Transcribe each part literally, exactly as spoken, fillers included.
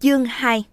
Chương hai.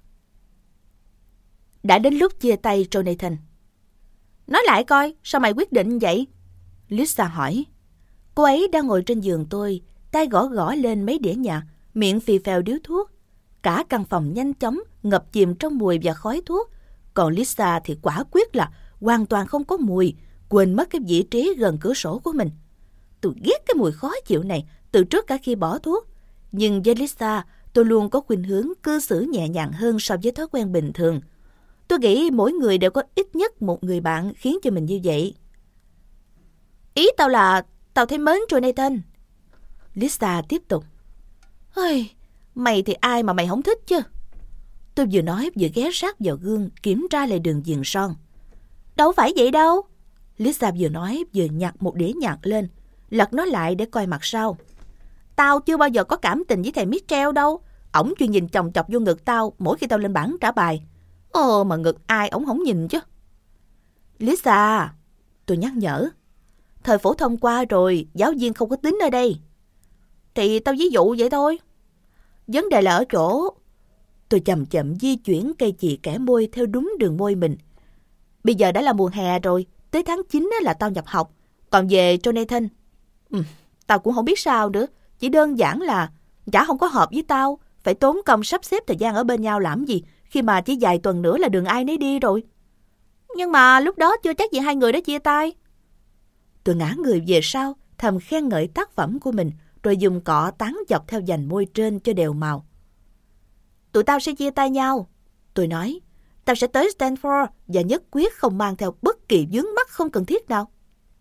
Đã đến lúc chia tay Jonathan. Nói lại coi, sao mày quyết định vậy? Lisa hỏi. Cô ấy đang ngồi trên giường tôi, tay gõ gõ lên mấy đĩa nhạc, miệng phì phèo điếu thuốc. Cả căn phòng nhanh chóng ngập chìm trong mùi và khói thuốc. Còn Lisa thì quả quyết là hoàn toàn không có mùi, quên mất cái vị trí gần cửa sổ của mình. Tôi ghét cái mùi khó chịu này từ trước cả khi bỏ thuốc. Nhưng với Lisa, tôi luôn có khuynh hướng cư xử nhẹ nhàng hơn so với thói quen bình thường. Tôi nghĩ mỗi người đều có ít nhất một người bạn khiến cho mình như vậy. Ý tao là tao thấy mến Jonathan. Lisa tiếp tục. Ôi, mày thì ai mà mày không thích chứ? Tôi vừa nói vừa ghé sát vào gương kiểm tra lại đường viền son. Đâu phải vậy đâu. Lisa vừa nói vừa nhặt một đĩa nhạc lên, lật nó lại để coi mặt sau. Tao chưa bao giờ có cảm tình với thầy Mitchell đâu. Ổng chuyên nhìn chòng chọc vô ngực tao mỗi khi tao lên bảng trả bài. Ồ, mà ngực ai ổng không nhìn chứ. Lisa, tôi nhắc nhở. Thời phổ thông qua rồi, giáo viên không có tính ở đây. Thì tao ví dụ vậy thôi. Vấn đề là ở chỗ. Tôi chậm chậm di chuyển cây chì kẻ môi theo đúng đường môi mình. Bây giờ đã là mùa hè rồi, tới tháng chín là tao nhập học. Còn về Jonathan, ừ, tao cũng không biết sao nữa. Chỉ đơn giản là chả không có hợp với tao. Phải tốn công sắp xếp thời gian ở bên nhau làm gì, khi mà chỉ vài tuần nữa là đường ai nấy đi rồi. Nhưng mà lúc đó chưa chắc gì hai người đã chia tay. Tôi ngã người về sau, thầm khen ngợi tác phẩm của mình, rồi dùng cọ tán dọc theo vành môi trên cho đều màu. Tụi tao sẽ chia tay nhau. Tôi nói, tao sẽ tới Stanford và nhất quyết không mang theo bất kỳ vướng mắc không cần thiết nào.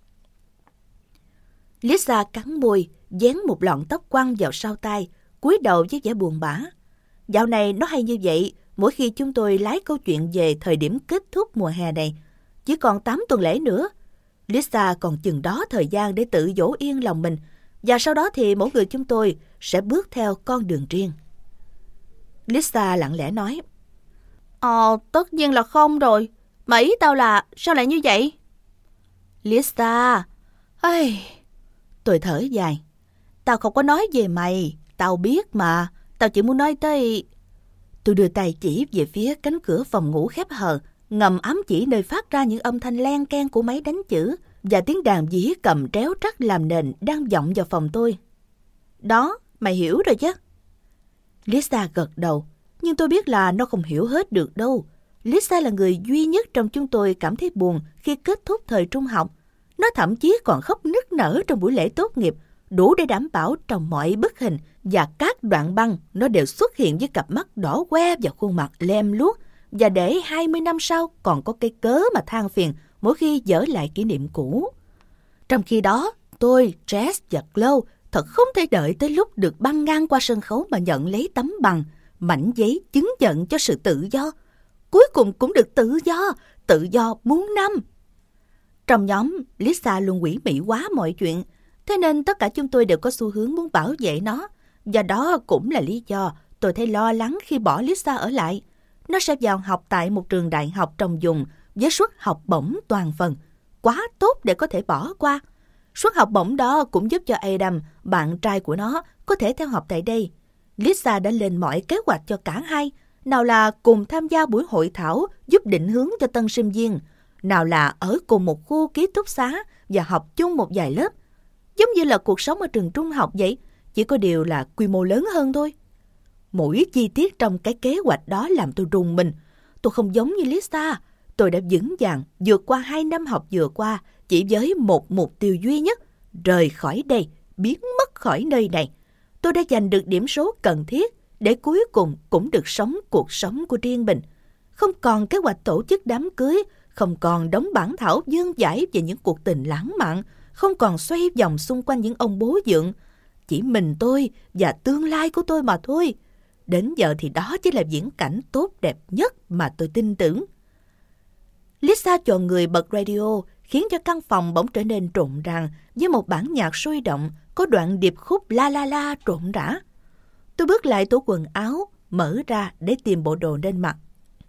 Lisa cắn môi, dán một lọn tóc quăng vào sau tai, cúi đầu với vẻ buồn bã. Dạo này nó hay như vậy, mỗi khi chúng tôi lái câu chuyện về thời điểm kết thúc mùa hè này. Chỉ còn tám tuần lễ nữa. Lisa còn chừng đó thời gian để tự dỗ yên lòng mình, và sau đó thì mỗi người chúng tôi sẽ bước theo con đường riêng. Lisa lặng lẽ nói. Ờ, tất nhiên là không rồi. Mà ý tao là, sao lại như vậy? Lisa, ây... Tôi thở dài. Tao không có nói về mày, tao biết mà, tao chỉ muốn nói tới... Tôi đưa tay chỉ về phía cánh cửa phòng ngủ khép hờ, ngầm ám chỉ nơi phát ra những âm thanh len keng của máy đánh chữ và tiếng đàn dĩ cầm tréo trắc làm nền đang vọng vào phòng tôi. Đó, mày hiểu rồi chứ? Lisa gật đầu, nhưng tôi biết là nó không hiểu hết được đâu. Lisa là người duy nhất trong chúng tôi cảm thấy buồn khi kết thúc thời trung học. Nó thậm chí còn khóc nức nở trong buổi lễ tốt nghiệp, đủ để đảm bảo trong mọi bức hình và các đoạn băng nó đều xuất hiện với cặp mắt đỏ que và khuôn mặt lem luốc, và để hai mươi năm sau còn có cái cớ mà than phiền mỗi khi dở lại kỷ niệm cũ. Trong khi đó, tôi, Jess và Chloe thật không thể đợi tới lúc được băng ngang qua sân khấu mà nhận lấy tấm bằng, mảnh giấy chứng nhận cho sự tự do. Cuối cùng cũng được tự do, tự do muôn năm. Trong nhóm, Lisa luôn ủy mị quá mọi chuyện, thế nên tất cả chúng tôi đều có xu hướng muốn bảo vệ nó. Và đó cũng là lý do tôi thấy lo lắng khi bỏ Lisa ở lại. Nó sẽ vào học tại một trường đại học trong vùng với suất học bổng toàn phần, quá tốt để có thể bỏ qua. Suất học bổng đó cũng giúp cho Adam, bạn trai của nó, có thể theo học tại đây. Lisa đã lên mọi kế hoạch cho cả hai, nào là cùng tham gia buổi hội thảo giúp định hướng cho tân sinh viên, nào là ở cùng một khu ký túc xá và học chung một vài lớp. Giống như là cuộc sống ở trường trung học vậy, chỉ có điều là quy mô lớn hơn thôi. Mỗi chi tiết trong cái kế hoạch đó làm tôi rùng mình. Tôi không giống như Lisa. Tôi đã vững vàng vượt qua hai năm học vừa qua chỉ với một mục tiêu duy nhất, rời khỏi đây, biến mất khỏi nơi này. Tôi đã giành được điểm số cần thiết để cuối cùng cũng được sống cuộc sống của riêng mình. Không còn kế hoạch tổ chức đám cưới, không còn đóng bản thảo dương dãi về những cuộc tình lãng mạn, không còn xoay vòng xung quanh những ông bố dượng. Chỉ mình tôi và tương lai của tôi mà thôi. Đến giờ thì đó chỉ là viễn cảnh tốt đẹp nhất mà tôi tin tưởng. Lisa chọn người bật radio, khiến cho căn phòng bỗng trở nên rộn ràng với một bản nhạc sôi động, có đoạn điệp khúc la la la rộn rã. Tôi bước lại tủ quần áo, mở ra để tìm bộ đồ nên mặc.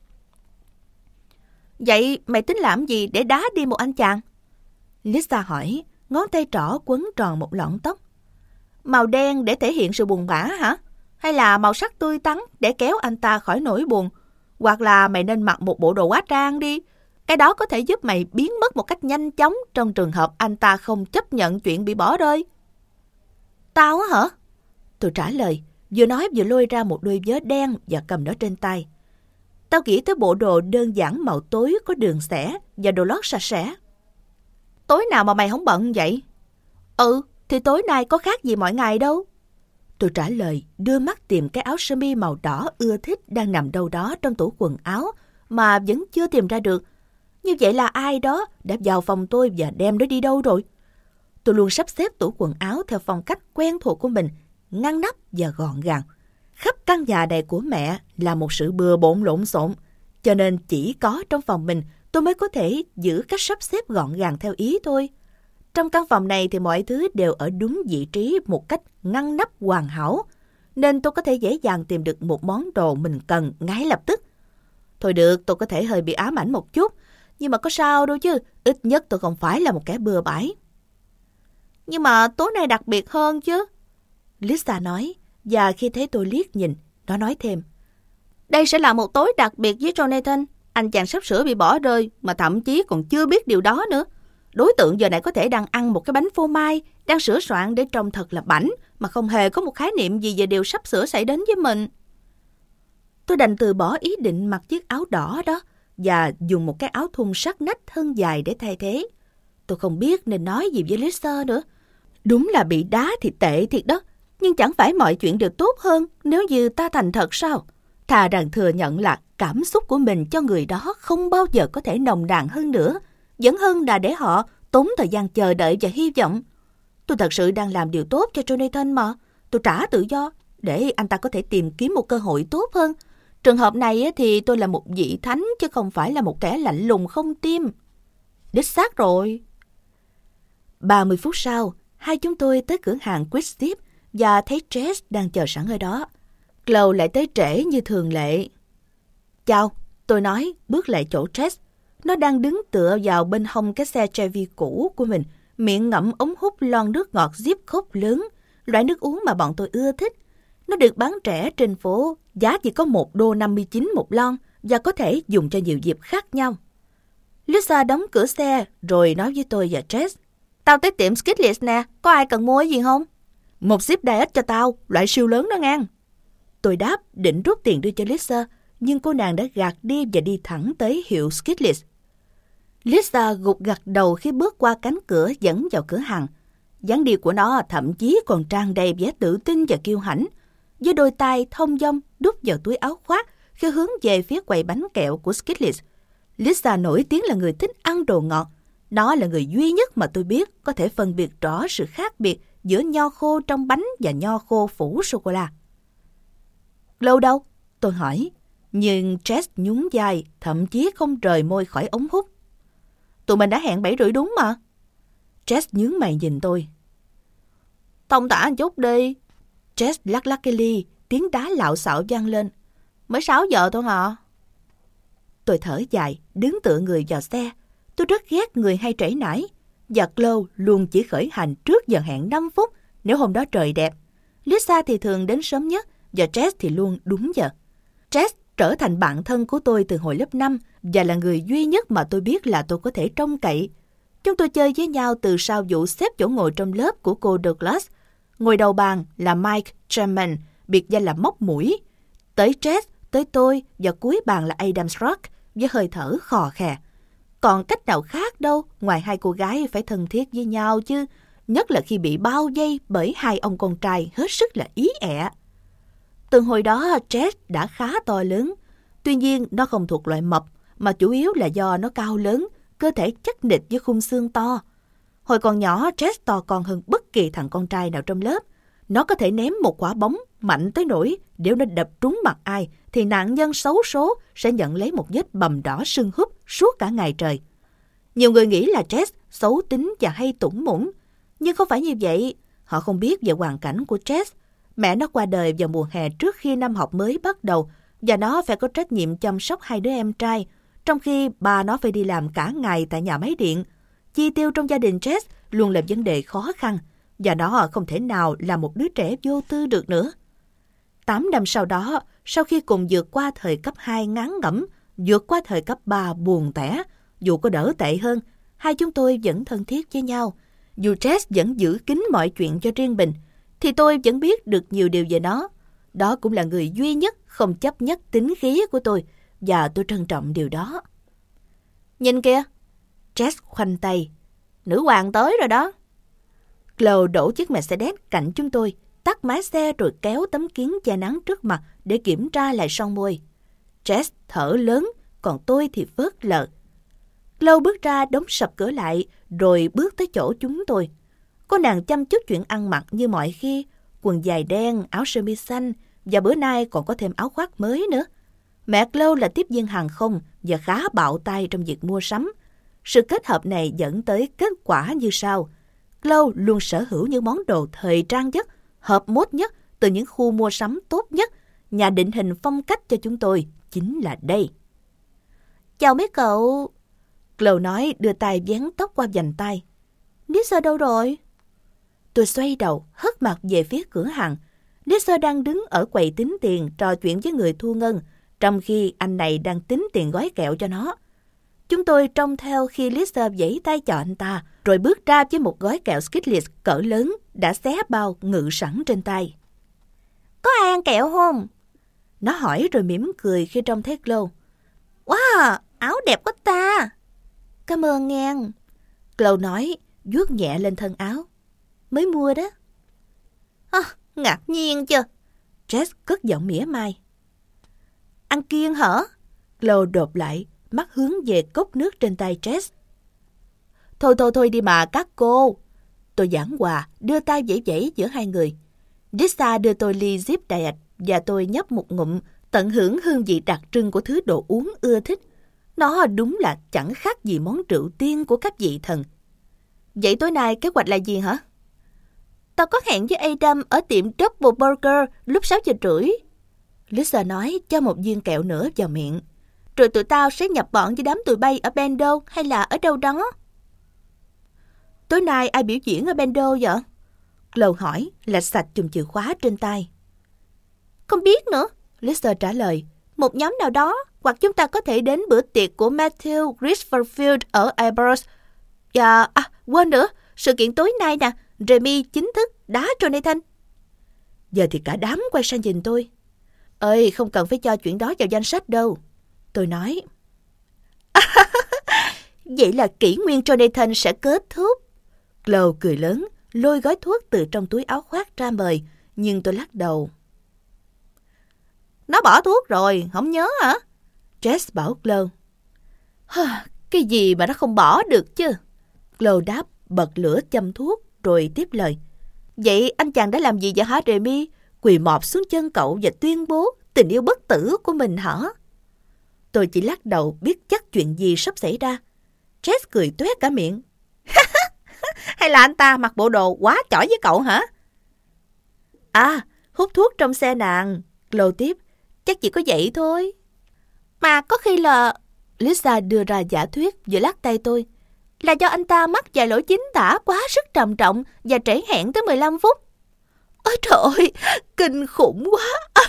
Vậy mày tính làm gì để đá đi một anh chàng? Lisa hỏi, ngón tay trỏ quấn tròn một lọn tóc. Màu đen để thể hiện sự buồn bã hả? Hay là màu sắc tươi tắn để kéo anh ta khỏi nỗi buồn? Hoặc là mày nên mặc một bộ đồ hóa trang đi. Cái đó có thể giúp mày biến mất một cách nhanh chóng trong trường hợp anh ta không chấp nhận chuyện bị bỏ rơi. Tao á hả? Tôi trả lời, vừa nói vừa lôi ra một đôi vớ đen và cầm nó trên tay. Tao nghĩ tới bộ đồ đơn giản màu tối có đường xẻ và đồ lót sạch sẽ. Tối nào mà mày không bận vậy? Ừ, thì tối nay có khác gì mọi ngày đâu. Tôi trả lời, đưa mắt tìm cái áo sơ mi màu đỏ ưa thích đang nằm đâu đó trong tủ quần áo mà vẫn chưa tìm ra được. Như vậy là ai đó đã vào phòng tôi và đem nó đi đâu rồi? Tôi luôn sắp xếp tủ quần áo theo phong cách quen thuộc của mình, ngăn nắp và gọn gàng. Khắp căn nhà này của mẹ là một sự bừa bộn lộn xộn, cho nên chỉ có trong phòng mình tôi mới có thể giữ cách sắp xếp gọn gàng theo ý tôi. Trong căn phòng này thì mọi thứ đều ở đúng vị trí một cách ngăn nắp hoàn hảo, nên tôi có thể dễ dàng tìm được một món đồ mình cần ngay lập tức. Thôi được, tôi có thể hơi bị ám ảnh một chút, nhưng mà có sao đâu chứ, ít nhất tôi không phải là một kẻ bừa bãi. Nhưng mà tối nay đặc biệt hơn chứ, Lisa nói, và khi thấy tôi liếc nhìn, nó nói thêm. Đây sẽ là một tối đặc biệt với Jonathan, anh chàng sắp sửa bị bỏ rơi mà thậm chí còn chưa biết điều đó nữa. Đối tượng giờ này có thể đang ăn một cái bánh phô mai, đang sửa soạn để trông thật là bảnh, mà không hề có một khái niệm gì về điều sắp sửa xảy đến với mình. Tôi đành từ bỏ ý định mặc chiếc áo đỏ đó và dùng một cái áo thun sát nách thân dài để thay thế. Tôi không biết nên nói gì với Lisa nữa. Đúng là bị đá thì tệ thiệt đó, nhưng chẳng phải mọi chuyện đều tốt hơn nếu như ta thành thật sao? Thà rằng thừa nhận là cảm xúc của mình cho người đó không bao giờ có thể nồng nàn hơn nữa, vẫn hơn là để họ tốn thời gian chờ đợi và hy vọng. Tôi thật sự đang làm điều tốt cho Jonathan mà. Tôi trả tự do để anh ta có thể tìm kiếm một cơ hội tốt hơn. Trường hợp này thì tôi là một vị thánh chứ không phải là một kẻ lạnh lùng không tim. Đích xác rồi. ba mươi phút sau, hai chúng tôi tới cửa hàng Quickstep và thấy Jess đang chờ sẵn ở đó. Chloe lại tới trễ như thường lệ. Chào, tôi nói, bước lại chỗ Jess. Nó đang đứng tựa vào bên hông cái xe Chevy cũ của mình, miệng ngậm ống hút lon nước ngọt Zip Coke lớn, loại nước uống mà bọn tôi ưa thích. Nó được bán rẻ trên phố, giá chỉ có một đô năm mươi chín một lon và có thể dùng cho nhiều dịp khác nhau. Lisa đóng cửa xe rồi nói với tôi và Jess. Tao tới tiệm Skittles nè, có ai cần mua gì không? Một zip diet cho tao, loại siêu lớn đó ngang. Tôi đáp định rút tiền đưa cho Lisa, nhưng cô nàng đã gạt đi và đi thẳng tới hiệu Skittles. Lisa gục gặt đầu khi bước qua cánh cửa dẫn vào cửa hàng. Dáng đi của nó thậm chí còn tràn đầy vẻ tự tin và kiêu hãnh, với đôi tay thong dong đút vào túi áo khoác khi hướng về phía quầy bánh kẹo của Skittles. Lisa nổi tiếng là người thích ăn đồ ngọt. Nó là người duy nhất mà tôi biết có thể phân biệt rõ sự khác biệt giữa nho khô trong bánh và nho khô phủ sô-cô-la. Lâu đâu? Tôi hỏi. Nhưng Jess nhún vai, thậm chí không rời môi khỏi ống hút. Tụi mình đã hẹn bảy rưỡi đúng mà. Jess nhướng mày nhìn tôi. Thông tả một chút đi. Jess lắc lắc cái ly, tiếng đá lạo xạo vang lên. Mới sáu giờ thôi hả? Tôi thở dài, đứng tựa người vào xe. Tôi rất ghét người hay trễ nải. Và Chloe luôn chỉ khởi hành trước giờ hẹn năm phút nếu hôm đó trời đẹp. Lisa thì thường đến sớm nhất và Jess thì luôn đúng giờ. Jess trở thành bạn thân của tôi từ hồi lớp năm và là người duy nhất mà tôi biết là tôi có thể trông cậy. Chúng tôi chơi với nhau từ sau vụ xếp chỗ ngồi trong lớp của cô Douglas. Ngồi đầu bàn là Mike Sherman, biệt danh là móc mũi. Tới Jess, tới tôi và cuối bàn là Adam Struck với hơi thở khò khè. Còn cách nào khác đâu ngoài hai cô gái phải thân thiết với nhau chứ, nhất là khi bị bao vây bởi hai ông con trai hết sức là ý ẹ. Từ hồi đó Jess đã khá to lớn, tuy nhiên nó không thuộc loại mập mà chủ yếu là do nó cao lớn, cơ thể chắc nịch với khung xương to. Hồi còn nhỏ Jess to con hơn bất kỳ thằng con trai nào trong lớp. Nó có thể ném một quả bóng mạnh tới nỗi nếu nó đập trúng mặt ai thì nạn nhân xấu số sẽ nhận lấy một vết bầm đỏ sưng húp suốt cả ngày trời. Nhiều người nghĩ là Jess xấu tính và hay tủng mũng, nhưng không phải như vậy. Họ không biết về hoàn cảnh của Jess. Mẹ nó qua đời vào mùa hè trước khi năm học mới bắt đầu và nó phải có trách nhiệm chăm sóc hai đứa em trai, trong khi bà nó phải đi làm cả ngày tại nhà máy điện. Chi tiêu trong gia đình Jess luôn là vấn đề khó khăn và nó không thể nào là một đứa trẻ vô tư được nữa. Tám năm sau đó, sau khi cùng vượt qua thời cấp hai ngán ngẩm, vượt qua thời cấp ba buồn tẻ, dù có đỡ tệ hơn, hai chúng tôi vẫn thân thiết với nhau. Dù Jess vẫn giữ kín mọi chuyện cho riêng mình, thì tôi vẫn biết được nhiều điều về nó. Đó cũng là người duy nhất không chấp nhất tính khí của tôi, và tôi trân trọng điều đó. Nhìn kìa! Jess khoanh tay. Nữ hoàng tới rồi đó. Chloe đổ chiếc Mercedes cạnh chúng tôi, tắt máy xe rồi kéo tấm kiến che nắng trước mặt để kiểm tra lại son môi. Jess thở lớn, còn tôi thì vớt lờ. Chloe bước ra đóng sập cửa lại, rồi bước tới chỗ chúng tôi. Cô nàng chăm chút chuyện ăn mặc như mọi khi, quần dài đen, áo sơ mi xanh, và bữa nay còn có thêm áo khoác mới nữa. Mẹ Chloe là tiếp viên hàng không và khá bạo tay trong việc mua sắm. Sự kết hợp này dẫn tới kết quả như sau. Chloe luôn sở hữu những món đồ thời trang nhất, hợp mốt nhất từ những khu mua sắm tốt nhất. Nhà định hình phong cách cho chúng tôi chính là đây. Chào mấy cậu. Chloe nói, đưa tay vén tóc qua vành tay. Lisa đâu rồi? Tôi xoay đầu, hất mặt về phía cửa hàng. Lisa đang đứng ở quầy tính tiền trò chuyện với người thu ngân, trong khi anh này đang tính tiền gói kẹo cho nó. Chúng tôi trông theo khi Lisa vẫy tay cho anh ta, rồi bước ra với một gói kẹo Skittles cỡ lớn đã xé bao ngự sẵn trên tay. Có ai ăn kẹo không? Nó hỏi rồi mỉm cười khi trông thấy Chloe. Wow, áo đẹp quá ta. Cảm ơn nghe. Chloe nói, vuốt nhẹ lên thân áo. Mới mua đó. À, ngạc nhiên chưa? Jess cất giọng mỉa mai. Ăn kiêng hả? Chloe đột lại, mắt hướng về cốc nước trên tay Jess. Thôi thôi thôi đi mà các cô. Tôi giảng hòa, đưa tay vẫy vẫy giữa hai người. Lisa đưa tôi ly Zip Diet và tôi nhấp một ngụm, tận hưởng hương vị đặc trưng của thứ đồ uống ưa thích. Nó đúng là chẳng khác gì món rượu tiên của các vị thần. Vậy tối nay kế hoạch là gì hả? Tao có hẹn với Adam ở tiệm Double Burger lúc sáu giờ rưỡi. Lisa nói, cho một viên kẹo nữa vào miệng. Rồi tụi tao sẽ nhập bọn với đám tụi bay ở Bendo hay là ở đâu đó. Tối nay ai biểu diễn ở Bendo vậy? Chloe hỏi, lạch sạch chùm chìa khóa trên tay. Không biết nữa, Lisa trả lời. Một nhóm nào đó, hoặc chúng ta có thể đến bữa tiệc của Matthew Griswold ở Airbus. Và, à, quên nữa, sự kiện tối nay nè, Remy chính thức đá Jonathan. Giờ thì cả đám quay sang nhìn tôi. Ơi, không cần phải cho chuyện đó vào danh sách đâu. Tôi nói. Vậy là kỷ nguyên Jonathan sẽ kết thúc. Chloe cười lớn, lôi gói thuốc từ trong túi áo khoác ra mời, nhưng tôi lắc đầu. Nó bỏ thuốc rồi, không nhớ hả? Jess bảo Chloe. Cái gì mà nó không bỏ được chứ? Chloe đáp, bật lửa châm thuốc, rồi tiếp lời. Vậy anh chàng đã làm gì vậy hả Remy? Quỳ mọp xuống chân cậu và tuyên bố tình yêu bất tử của mình hả? Tôi chỉ lắc đầu, biết chắc chuyện gì sắp xảy ra. Jess cười toét cả miệng. Hay là anh ta mặc bộ đồ quá chỏi với cậu hả? À, hút thuốc trong xe nàng. Chloe tiếp, chắc chỉ có vậy thôi. Mà có khi là... Lisa đưa ra giả thuyết vừa lắc tay tôi. Là do anh ta mắc vài lỗi chính tả quá sức trầm trọng và trễ hẹn tới mười lăm phút. Ôi trời ơi, kinh khủng quá.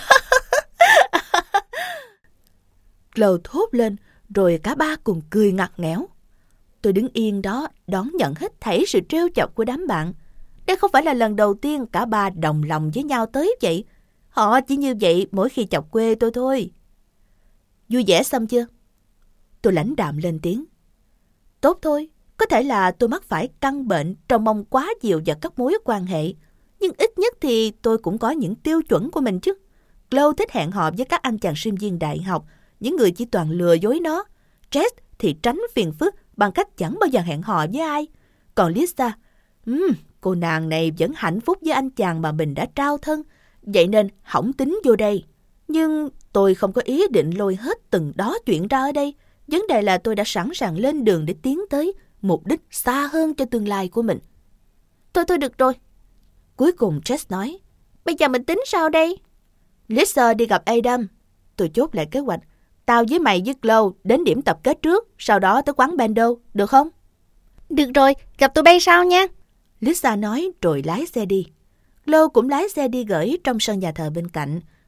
Chloe thốt lên, rồi cả ba cùng cười ngặt nghẽo. Tôi đứng yên đó, đón nhận hết thảy sự trêu chọc của đám bạn. Đây không phải là lần đầu tiên cả ba đồng lòng với nhau tới vậy. Họ chỉ như vậy mỗi khi chọc quê tôi thôi. Vui vẻ xong chưa? Tôi lãnh đạm lên tiếng. Tốt thôi, có thể là tôi mắc phải căn bệnh trông mong quá nhiều vào các mối quan hệ. Nhưng ít nhất thì tôi cũng có những tiêu chuẩn của mình chứ. Chloe thích hẹn hò với các anh chàng sinh viên đại học, những người chỉ toàn lừa dối nó. Jess thì tránh phiền phức bằng cách chẳng bao giờ hẹn hò với ai. Còn Lisa, um, cô nàng này vẫn hạnh phúc với anh chàng mà mình đã trao thân, vậy nên hỏng tính vô đây. Nhưng tôi không có ý định lôi hết từng đó chuyện ra ở đây. Vấn đề là tôi đã sẵn sàng lên đường để tiến tới mục đích xa hơn cho tương lai của mình. Thôi thôi được rồi. Cuối cùng Jess nói, bây giờ mình tính sao đây? Lisa đi gặp Adam. Tôi chốt lại kế hoạch. Tao với mày với Chloe đến điểm tập kết trước, sau đó tới quán Bendo, được không? Được rồi, gặp tụi bay sau nha. Lisa nói rồi lái xe đi. Chloe cũng lái xe đi gửi trong sân nhà thờ bên cạnh.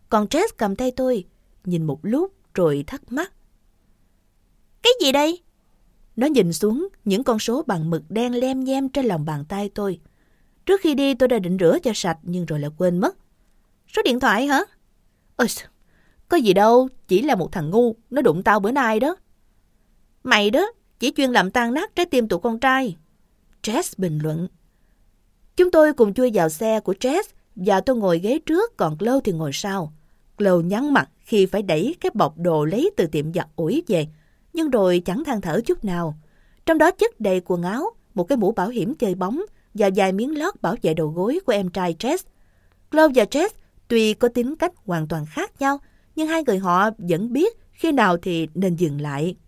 Còn Jess cầm tay tôi, nhìn một lúc rồi thắc mắc. Cái gì đây? Nó nhìn xuống những con số bằng mực đen lem nhem trên lòng bàn tay tôi. Trước khi đi tôi đã định rửa cho sạch nhưng rồi lại quên mất. Số điện thoại hả? Ôi, có gì đâu, chỉ là một thằng ngu, nó đụng tao bữa nay đó. Mày đó, chỉ chuyên làm tan nát trái tim tụi con trai. Jess bình luận. Chúng tôi cùng chui vào xe của Jess và tôi ngồi ghế trước, còn Chloe thì ngồi sau. Chloe nhăn mặt khi phải đẩy cái bọc đồ lấy từ tiệm giặt ủi về, nhưng rồi chẳng than thở chút nào. Trong đó chất đầy quần áo, một cái mũ bảo hiểm chơi bóng và vài miếng lót bảo vệ đầu gối của em trai Jess. Chloe và Jess tuy có tính cách hoàn toàn khác nhau, nhưng hai người họ vẫn biết khi nào thì nên dừng lại.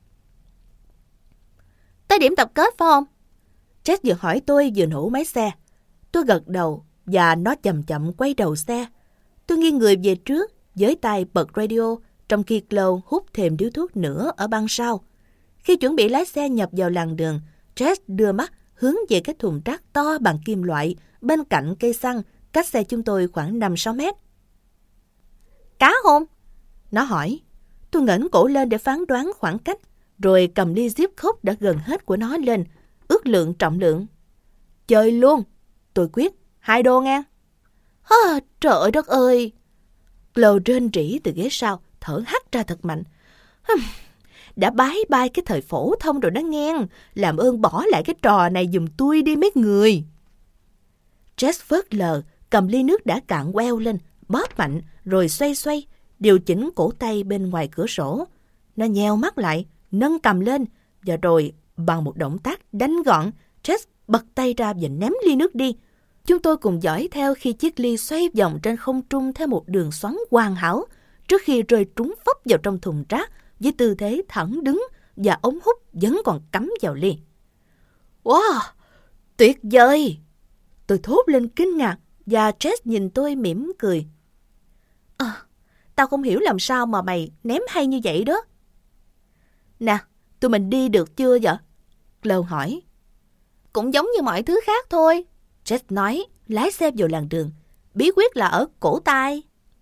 Tới điểm tập kết phải không? Jess vừa hỏi tôi vừa nổ máy xe. Tôi gật đầu và nó chậm chậm quay đầu xe. Tôi nghiêng người về trước với tay bật radio, trong khi Chloe hút thêm điếu thuốc nữa ở băng sau. Khi chuẩn bị lái xe nhập vào làn đường, Jess đưa mắt hướng về cái thùng rác to bằng kim loại bên cạnh cây xăng, cách xe chúng tôi khoảng năm sáu mét. Cá không? Nó hỏi. Tôi ngẩng cổ lên để phán đoán khoảng cách, rồi cầm ly zip khúc đã gần hết của nó lên, ước lượng trọng lượng. Chơi luôn. Tôi quyết. Hai đô nghe. Hơ, trời đất ơi. Chloe rên rỉ từ ghế sau, thở hắt ra thật mạnh. Hừm, đã bái bai cái thời phổ thông rồi đó nghe. Làm ơn bỏ lại cái trò này giùm tôi đi mấy người. Jess phớt lờ, cầm ly nước đã cạn queo lên, bóp mạnh, rồi xoay xoay, điều chỉnh cổ tay bên ngoài cửa sổ. Nó nheo mắt lại, nâng cầm lên, và rồi bằng một động tác đánh gọn, Jess bật tay ra và ném ly nước đi. Chúng tôi cùng dõi theo khi chiếc ly xoay vòng trên không trung theo một đường xoắn hoàn hảo, trước khi rơi trúng phốc vào trong thùng rác với tư thế thẳng đứng và ống hút vẫn còn cắm vào ly. Wow, tuyệt vời! Tôi thốt lên kinh ngạc và Jess nhìn tôi mỉm cười. À, tao không hiểu làm sao mà mày ném hay như vậy đó. Nè, tụi mình đi được chưa vậy? Chloe hỏi. Cũng giống như mọi thứ khác thôi, Jess nói, lái xe vào làn đường. Bí quyết là ở cổ tay.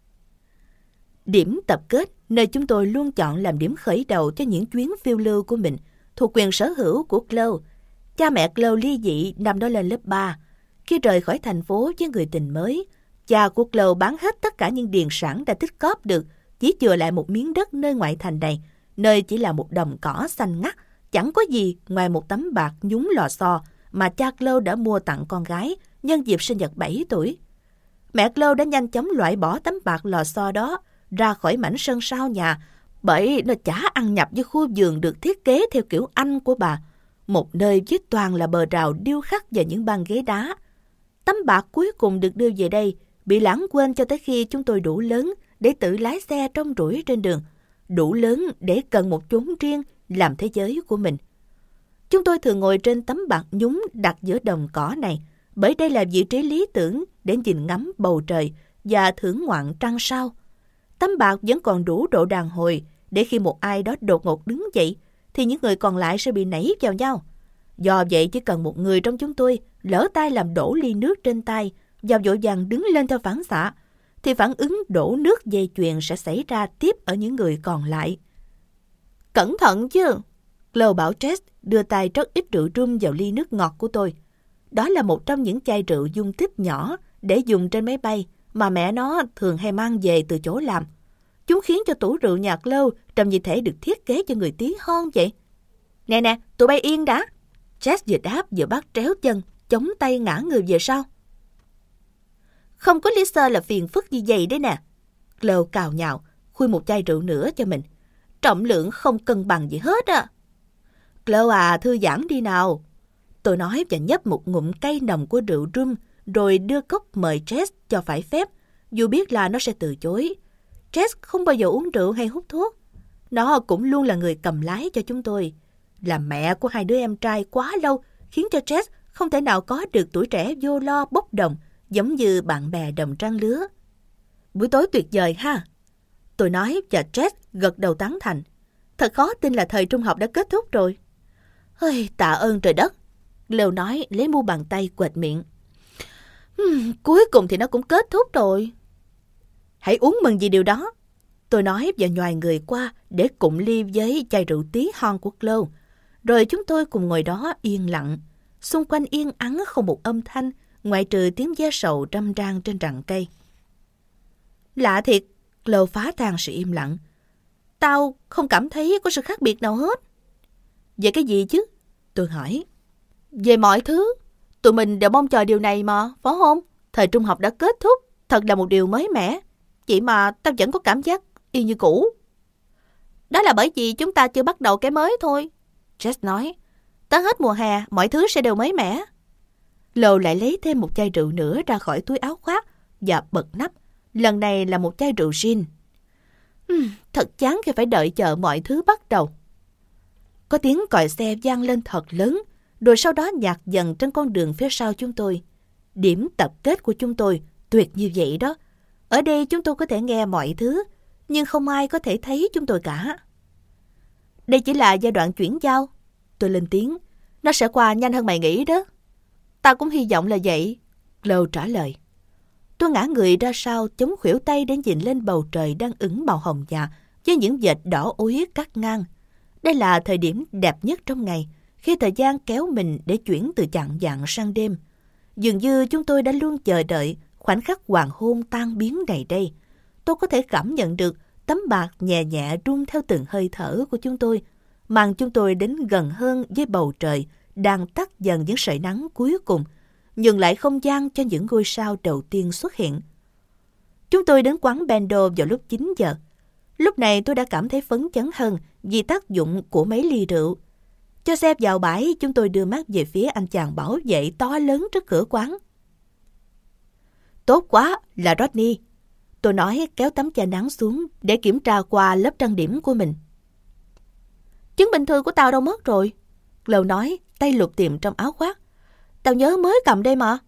Điểm tập kết, nơi chúng tôi luôn chọn làm điểm khởi đầu cho những chuyến phiêu lưu của mình, thuộc quyền sở hữu của Chloe. Cha mẹ Chloe ly dị năm đó lên lớp ba. Khi rời khỏi thành phố với người tình mới, cha của Chloe bán hết tất cả những điền sản đã tích cóp được, chỉ chừa lại một miếng đất nơi ngoại thành này, nơi chỉ là một đồng cỏ xanh ngắt, chẳng có gì ngoài một tấm bạc nhúng lò xo mà cha Chloe đã mua tặng con gái nhân dịp sinh nhật bảy tuổi. Mẹ Chloe đã nhanh chóng loại bỏ tấm bạc lò xo đó ra khỏi mảnh sân sau nhà, bởi nó chả ăn nhập với khu vườn được thiết kế theo kiểu Anh của bà, một nơi với toàn là bờ rào điêu khắc và những băng ghế đá. Tấm bạc cuối cùng được đưa về đây, bị lãng quên cho tới khi chúng tôi đủ lớn để tự lái xe trong rủi trên đường, đủ lớn để cần một chốn riêng làm thế giới của mình. Chúng tôi thường ngồi trên tấm bạc nhúng đặt giữa đồng cỏ này, bởi đây là vị trí lý tưởng để nhìn ngắm bầu trời và thưởng ngoạn trăng sao. Tấm bạc vẫn còn đủ độ đàn hồi để khi một ai đó đột ngột đứng dậy, thì những người còn lại sẽ bị nảy vào nhau. Do vậy chỉ cần một người trong chúng tôi lỡ tay làm đổ ly nước trên tay và vội vàng đứng lên theo phản xạ, thì phản ứng đổ nước dây chuyền sẽ xảy ra tiếp ở những người còn lại. Cẩn thận chứ! Chloe bảo Jess đưa tay rất ít rượu rum vào ly nước ngọt của tôi. Đó là một trong những chai rượu dung tích nhỏ để dùng trên máy bay mà mẹ nó thường hay mang về từ chỗ làm. Chúng khiến cho tủ rượu nhà Chloe trông như thể được thiết kế cho người tí hon vậy. Nè nè, tụi bay yên đã! Jess vừa đáp vừa bắt tréo chân, chống tay ngã người về sau. Không có lý do là phiền phức như vậy đấy nè. Chloe cào nhào, khui một chai rượu nữa cho mình. Trọng lượng không cân bằng gì hết à. Chloe à, thư giãn đi nào. Tôi nói và nhấp một ngụm cay nồng của rượu rum, rồi đưa cốc mời Jess cho phải phép, dù biết là nó sẽ từ chối. Jess không bao giờ uống rượu hay hút thuốc. Nó cũng luôn là người cầm lái cho chúng tôi. Làm mẹ của hai đứa em trai quá lâu khiến cho Jess không thể nào có được tuổi trẻ vô lo bốc đồng giống như bạn bè đồng trang lứa. Buổi tối tuyệt vời ha. Tôi nói và Jess gật đầu tán thành. Thật khó tin là thời trung học đã kết thúc rồi. Hơi tạ ơn trời đất. Lêu nói lấy mu bàn tay quệt miệng. Hmm, cuối cùng thì nó cũng kết thúc rồi. Hãy uống mừng vì điều đó. Tôi nói và nhoài người qua để cụng ly với chai rượu tí hon của Chloe. Rồi chúng tôi cùng ngồi đó yên lặng. Xung quanh yên ắng không một âm thanh, ngoại trừ tiếng ve sầu râm ran trên rặng cây. Lạ thiệt, Chloe phá tan sự im lặng. Tao không cảm thấy có sự khác biệt nào hết. Về cái gì chứ? Tôi hỏi. Về mọi thứ. Tụi mình đều mong chờ điều này mà, phải không? Thời trung học đã kết thúc, thật là một điều mới mẻ. Vậy mà tao vẫn có cảm giác y như cũ. Đó là bởi vì chúng ta chưa bắt đầu cái mới thôi. Jess nói. Tới hết mùa hè, mọi thứ sẽ đều mới mẻ. Lầu lại lấy thêm một chai rượu nữa ra khỏi túi áo khoác và bật nắp. Lần này là một chai rượu gin. Uhm, thật chán khi phải đợi chờ mọi thứ bắt đầu. Có tiếng còi xe vang lên thật lớn, rồi sau đó nhạt dần trên con đường phía sau chúng tôi. Điểm tập kết của chúng tôi tuyệt như vậy đó. Ở đây chúng tôi có thể nghe mọi thứ, nhưng không ai có thể thấy chúng tôi cả. Đây chỉ là giai đoạn chuyển giao. Tôi lên tiếng. Nó sẽ qua nhanh hơn mày nghĩ đó. Ta cũng hy vọng là vậy. Chloe trả lời. Tôi ngã người ra sau, chống khuỷu tay để nhìn lên bầu trời đang ửng màu hồng nhạt với những vệt đỏ ối cắt ngang. Đây là thời điểm đẹp nhất trong ngày, khi thời gian kéo mình để chuyển từ chạng vạng sang đêm. Dường như chúng tôi đã luôn chờ đợi khoảnh khắc hoàng hôn tan biến này đây. Tôi có thể cảm nhận được tấm bạc nhẹ nhẹ rung theo từng hơi thở của chúng tôi, mang chúng tôi đến gần hơn với bầu trời đang tắt dần những sợi nắng cuối cùng, nhường lại không gian cho những ngôi sao đầu tiên xuất hiện. Chúng tôi đến quán Bendo vào lúc chín giờ. Lúc này tôi đã cảm thấy phấn chấn hơn vì tác dụng của mấy ly rượu. Cho xe vào bãi, chúng tôi đưa mắt về phía anh chàng bảo vệ to lớn trước cửa quán. Tốt quá, là Rodney. Tôi nói kéo tấm che nắng xuống để kiểm tra qua lớp trang điểm của mình. Chứng minh thư của tao đâu mất rồi? Chloe nói, tay lục tìm trong áo khoác. Tao nhớ mới cầm đây mà.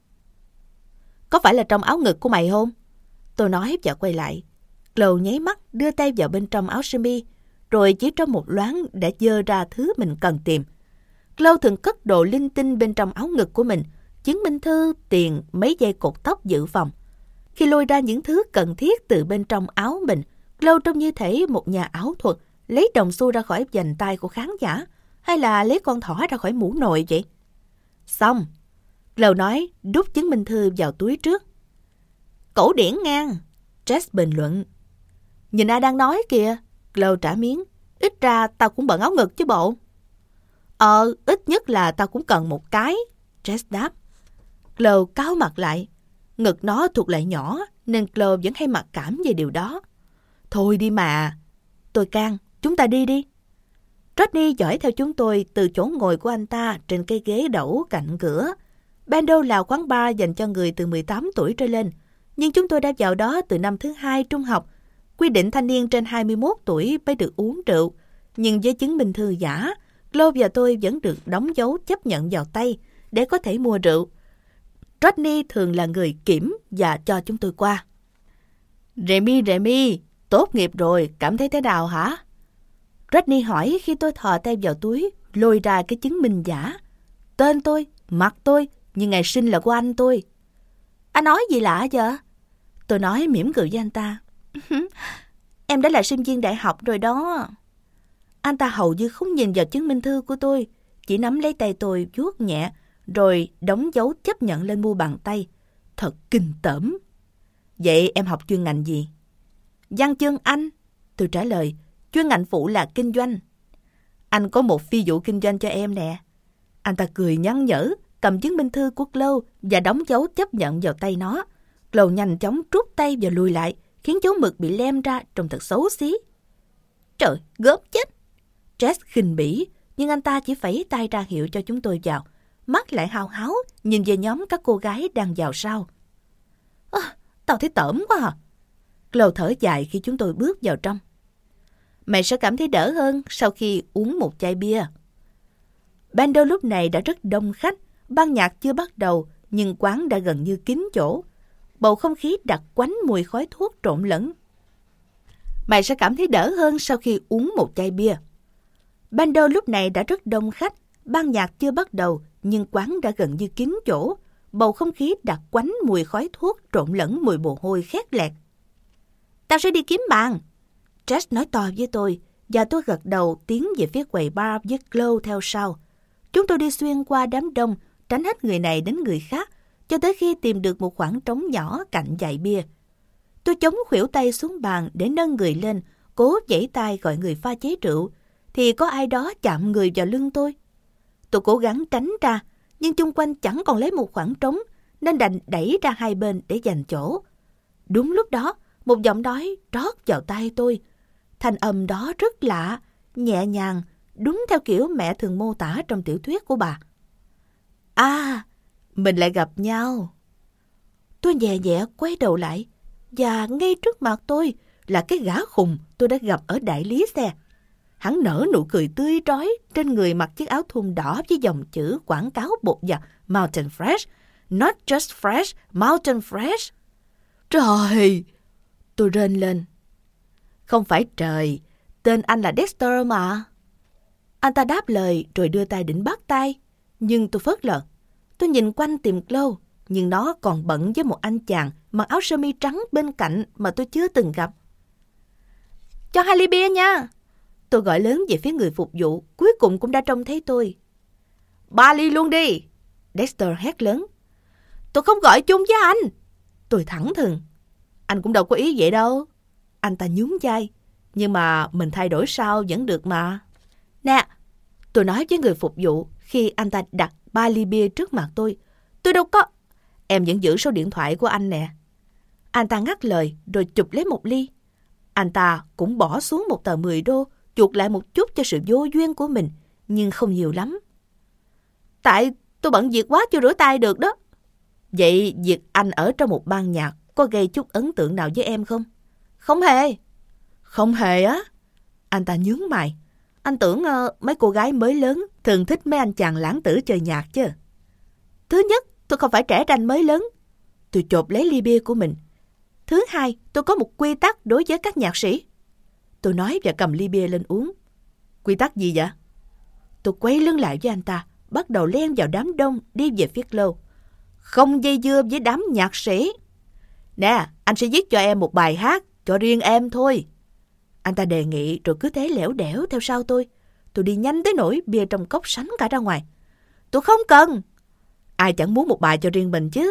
Có phải là trong áo ngực của mày không? Tôi nói và quay lại. Chloe nháy mắt đưa tay vào bên trong áo sơ mi, rồi chỉ trong một loáng đã dơ ra thứ mình cần tìm. Chloe thường cất đồ linh tinh bên trong áo ngực của mình, chứng minh thư, tiền, mấy dây cột tóc dự phòng. Khi lôi ra những thứ cần thiết từ bên trong áo mình, Chloe trông như thể một nhà ảo thuật lấy đồng xu ra khỏi vành tay của khán giả, hay là lấy con thỏ ra khỏi mũ nồi vậy. Xong, Chloe nói, đút chứng minh thư vào túi trước. Cổ điển ngang, Jess bình luận. Nhìn ai đang nói kìa, Chloe trả miếng. Ít ra tao cũng bận áo ngực chứ bộ. Ờ, ít nhất là tao cũng cần một cái, Jess đáp. Chloe cáu mặt lại. Ngực nó thuộc loại nhỏ, nên Chloe vẫn hay mặc cảm về điều đó. Thôi đi mà. Tôi can, chúng ta đi đi. Rodney dõi theo chúng tôi từ chỗ ngồi của anh ta trên cái ghế đẩu cạnh cửa. Bendo là quán bar dành cho người từ mười tám tuổi trở lên, nhưng chúng tôi đã vào đó từ năm thứ hai trung học. Quy định thanh niên trên hai mươi mốt tuổi mới được uống rượu, nhưng với chứng minh thư giả, Chloe và tôi vẫn được đóng dấu chấp nhận vào tay để có thể mua rượu. Rodney thường là người kiểm và cho chúng tôi qua. Remy, Remy, tốt nghiệp rồi, cảm thấy thế nào hả? Rodney hỏi khi tôi thò tay vào túi, lôi ra cái chứng minh giả. Tên tôi, mặt tôi, nhưng ngày sinh là của anh tôi. Anh nói gì lạ vậy? Tôi nói mỉm cười với anh ta. Em đã là sinh viên đại học rồi đó. Anh ta hầu như không nhìn vào chứng minh thư của tôi, chỉ nắm lấy tay tôi vuốt nhẹ, rồi đóng dấu chấp nhận lên mu bàn tay. Thật kinh tởm. Vậy em học chuyên ngành gì? Văn chương Anh. Tôi trả lời, chuyên ngành phụ là kinh doanh. Anh có một phi vụ kinh doanh cho em nè. Anh ta cười nhăn nhở, cầm chứng minh thư của Chloe và đóng dấu chấp nhận vào tay nó. Chloe nhanh chóng rút tay và lùi lại, khiến dấu mực bị lem ra trông thật xấu xí. Trời, gớm chết. Jess khinh bỉ, nhưng anh ta chỉ phẩy tay ra hiệu cho chúng tôi vào. Mắt lại hào háo, nhìn về nhóm các cô gái đang vào sau. À, tao thấy tởm quá à. Chloe thở dài khi chúng tôi bước vào trong. Mày sẽ cảm thấy đỡ hơn sau khi uống một chai bia. Bando lúc này đã rất đông khách, ban nhạc chưa bắt đầu, nhưng quán đã gần như kín chỗ. Bầu không khí đặc quánh mùi khói thuốc trộn lẫn. Mày sẽ cảm thấy đỡ hơn sau khi uống một chai bia. Bando lúc này đã rất đông khách, ban nhạc chưa bắt đầu, nhưng quán đã gần như kín chỗ. Bầu không khí đặc quánh mùi khói thuốc trộn lẫn mùi mồ hôi khét lẹt. Tao sẽ đi kiếm bạn. Jess nói to với tôi, và tôi gật đầu tiến về phía quầy bar với Chloe theo sau. Chúng tôi đi xuyên qua đám đông, tránh hết người này đến người khác, cho tới khi tìm được một khoảng trống nhỏ cạnh dãy bia. Tôi chống khuỷu tay xuống bàn để nâng người lên, cố giãy tay gọi người pha chế rượu, thì có ai đó chạm người vào lưng tôi. Tôi cố gắng tránh ra, nhưng chung quanh chẳng còn lấy một khoảng trống, nên đành đẩy ra hai bên để giành chỗ. Đúng lúc đó, một giọng nói trót vào tai tôi. Thanh âm đó rất lạ, nhẹ nhàng, đúng theo kiểu mẹ thường mô tả trong tiểu thuyết của bà. À, mình lại gặp nhau. Tôi nhẹ nhẹ quay đầu lại, và ngay trước mặt tôi là cái gã khùng tôi đã gặp ở đại lý xe. Hắn nở nụ cười tươi rói, trên người mặc chiếc áo thun đỏ với dòng chữ quảng cáo bột giặt Mountain Fresh. Not just fresh, Mountain Fresh. Trời! Tôi rên lên. Không phải trời, tên anh là Dexter mà. Anh ta đáp lời rồi đưa tay định bắt tay, nhưng tôi phớt lờ. Tôi nhìn quanh tìm Chloe, nhưng nó còn bận với một anh chàng mặc áo sơ mi trắng bên cạnh mà tôi chưa từng gặp. Cho hai ly bia nha. Tôi gọi lớn về phía người phục vụ, cuối cùng cũng đã trông thấy tôi. Ba ly luôn đi. Dexter hét lớn. Tôi không gọi chung với anh. Tôi thẳng thừng. Anh cũng đâu có ý vậy đâu. Anh ta nhún vai. Nhưng mà mình thay đổi sao vẫn được mà. Nè, tôi nói với người phục vụ khi anh ta đặt ba ly bia trước mặt tôi. Tôi đâu có... Em vẫn giữ số điện thoại của anh nè. Anh ta ngắt lời rồi chụp lấy một ly. Anh ta cũng bỏ xuống một tờ mười đô, chuộc lại một chút cho sự vô duyên của mình, nhưng không nhiều lắm. Tại tôi bận việc quá chưa rửa tay được đó. Vậy việc anh ở trong một ban nhạc có gây chút ấn tượng nào với em không? Không hề. Không hề á? Anh ta nhướng mày. Anh tưởng uh, mấy cô gái mới lớn thường thích mấy anh chàng lãng tử chơi nhạc chứ. Thứ nhất, tôi không phải trẻ ranh mới lớn. Tôi chộp lấy ly bia của mình. Thứ hai, tôi có một quy tắc đối với các nhạc sĩ. Tôi nói và cầm ly bia lên uống. Quy tắc gì vậy? Tôi quay lưng lại với anh ta, bắt đầu len vào đám đông đi về phía Chloe. Không dây dưa với đám nhạc sĩ. Nè, anh sẽ viết cho em một bài hát, cho riêng em thôi. Anh ta đề nghị rồi cứ thế lẻo đẻo theo sau tôi. Tôi đi nhanh tới nỗi bia trong cốc sánh cả ra ngoài. Tôi không cần. Ai chẳng muốn một bài cho riêng mình chứ.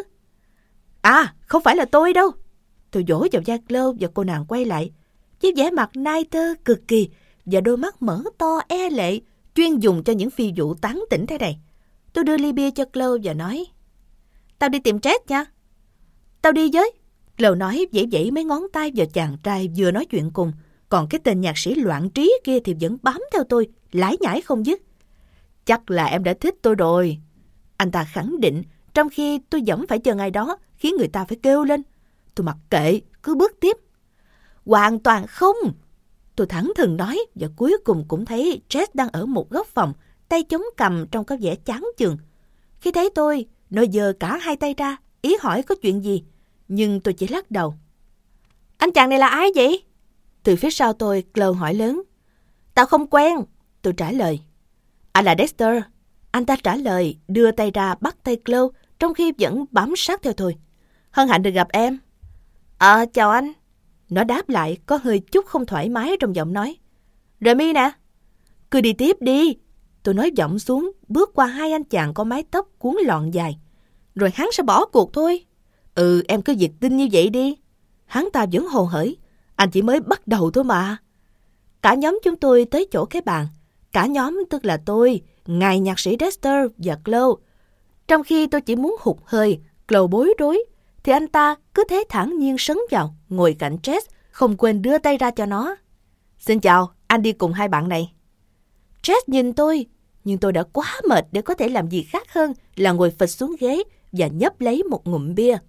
À, không phải là tôi đâu. Tôi vỗ vào vai Chloe và cô nàng quay lại. Với vẻ mặt nai tơ cực kỳ và đôi mắt mở to e lệ, chuyên dùng cho những phi vụ tán tỉnh thế này. Tôi đưa ly bia cho Chloe và nói. Tao đi tìm Jess nha. Tao đi với. Chloe nói vẫy vẫy mấy ngón tay vào chàng trai vừa nói chuyện cùng. Còn cái tên nhạc sĩ loạn trí kia thì vẫn bám theo tôi, lải nhải không dứt. Chắc là em đã thích tôi rồi. Anh ta khẳng định, trong khi tôi giẫm phải chân ai đó, khiến người ta phải kêu lên. Tôi mặc kệ, cứ bước tiếp. Hoàn toàn không. Tôi thẳng thừng nói và cuối cùng cũng thấy Jess đang ở một góc phòng, tay chống cằm trong có vẻ chán chường. Khi thấy tôi, nó giơ cả hai tay ra, ý hỏi có chuyện gì, nhưng tôi chỉ lắc đầu. Anh chàng này là ai vậy? Từ phía sau tôi, Chloe hỏi lớn. Tao không quen, tôi trả lời. Anh là Dexter. Anh ta trả lời, đưa tay ra bắt tay Chloe, trong khi vẫn bám sát theo tôi. Hân hạnh được gặp em. Ờ, chào anh. Nó đáp lại, có hơi chút không thoải mái trong giọng nói. Remy nè. Cứ đi tiếp đi. Tôi nói giọng xuống, bước qua hai anh chàng có mái tóc cuốn lọn dài. Rồi hắn sẽ bỏ cuộc thôi. Ừ, em cứ việc tin như vậy đi. Hắn ta vẫn hồ hởi. Anh chỉ mới bắt đầu thôi mà. Cả nhóm chúng tôi tới chỗ cái bàn. Cả nhóm tức là tôi, ngài nhạc sĩ Dexter và Chloe. Trong khi tôi chỉ muốn hụt hơi, Chloe bối rối, thì anh ta cứ thế thản nhiên sấn vào, ngồi cạnh Jess, không quên đưa tay ra cho nó. Xin chào, anh đi cùng hai bạn này. Jess nhìn tôi, nhưng tôi đã quá mệt để có thể làm gì khác hơn là ngồi phịch xuống ghế và nhấp lấy một ngụm bia.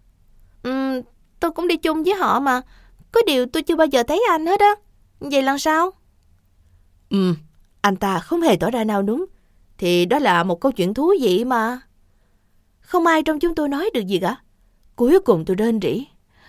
Ừm, tôi cũng đi chung với họ mà. Có điều tôi chưa bao giờ thấy anh hết á. Vậy làm sao? Ừm, anh ta không hề tỏ ra nào núng. Thì đó là một câu chuyện thú vị mà. Không ai trong chúng tôi nói được gì cả. Cuối cùng tôi rên rỉ.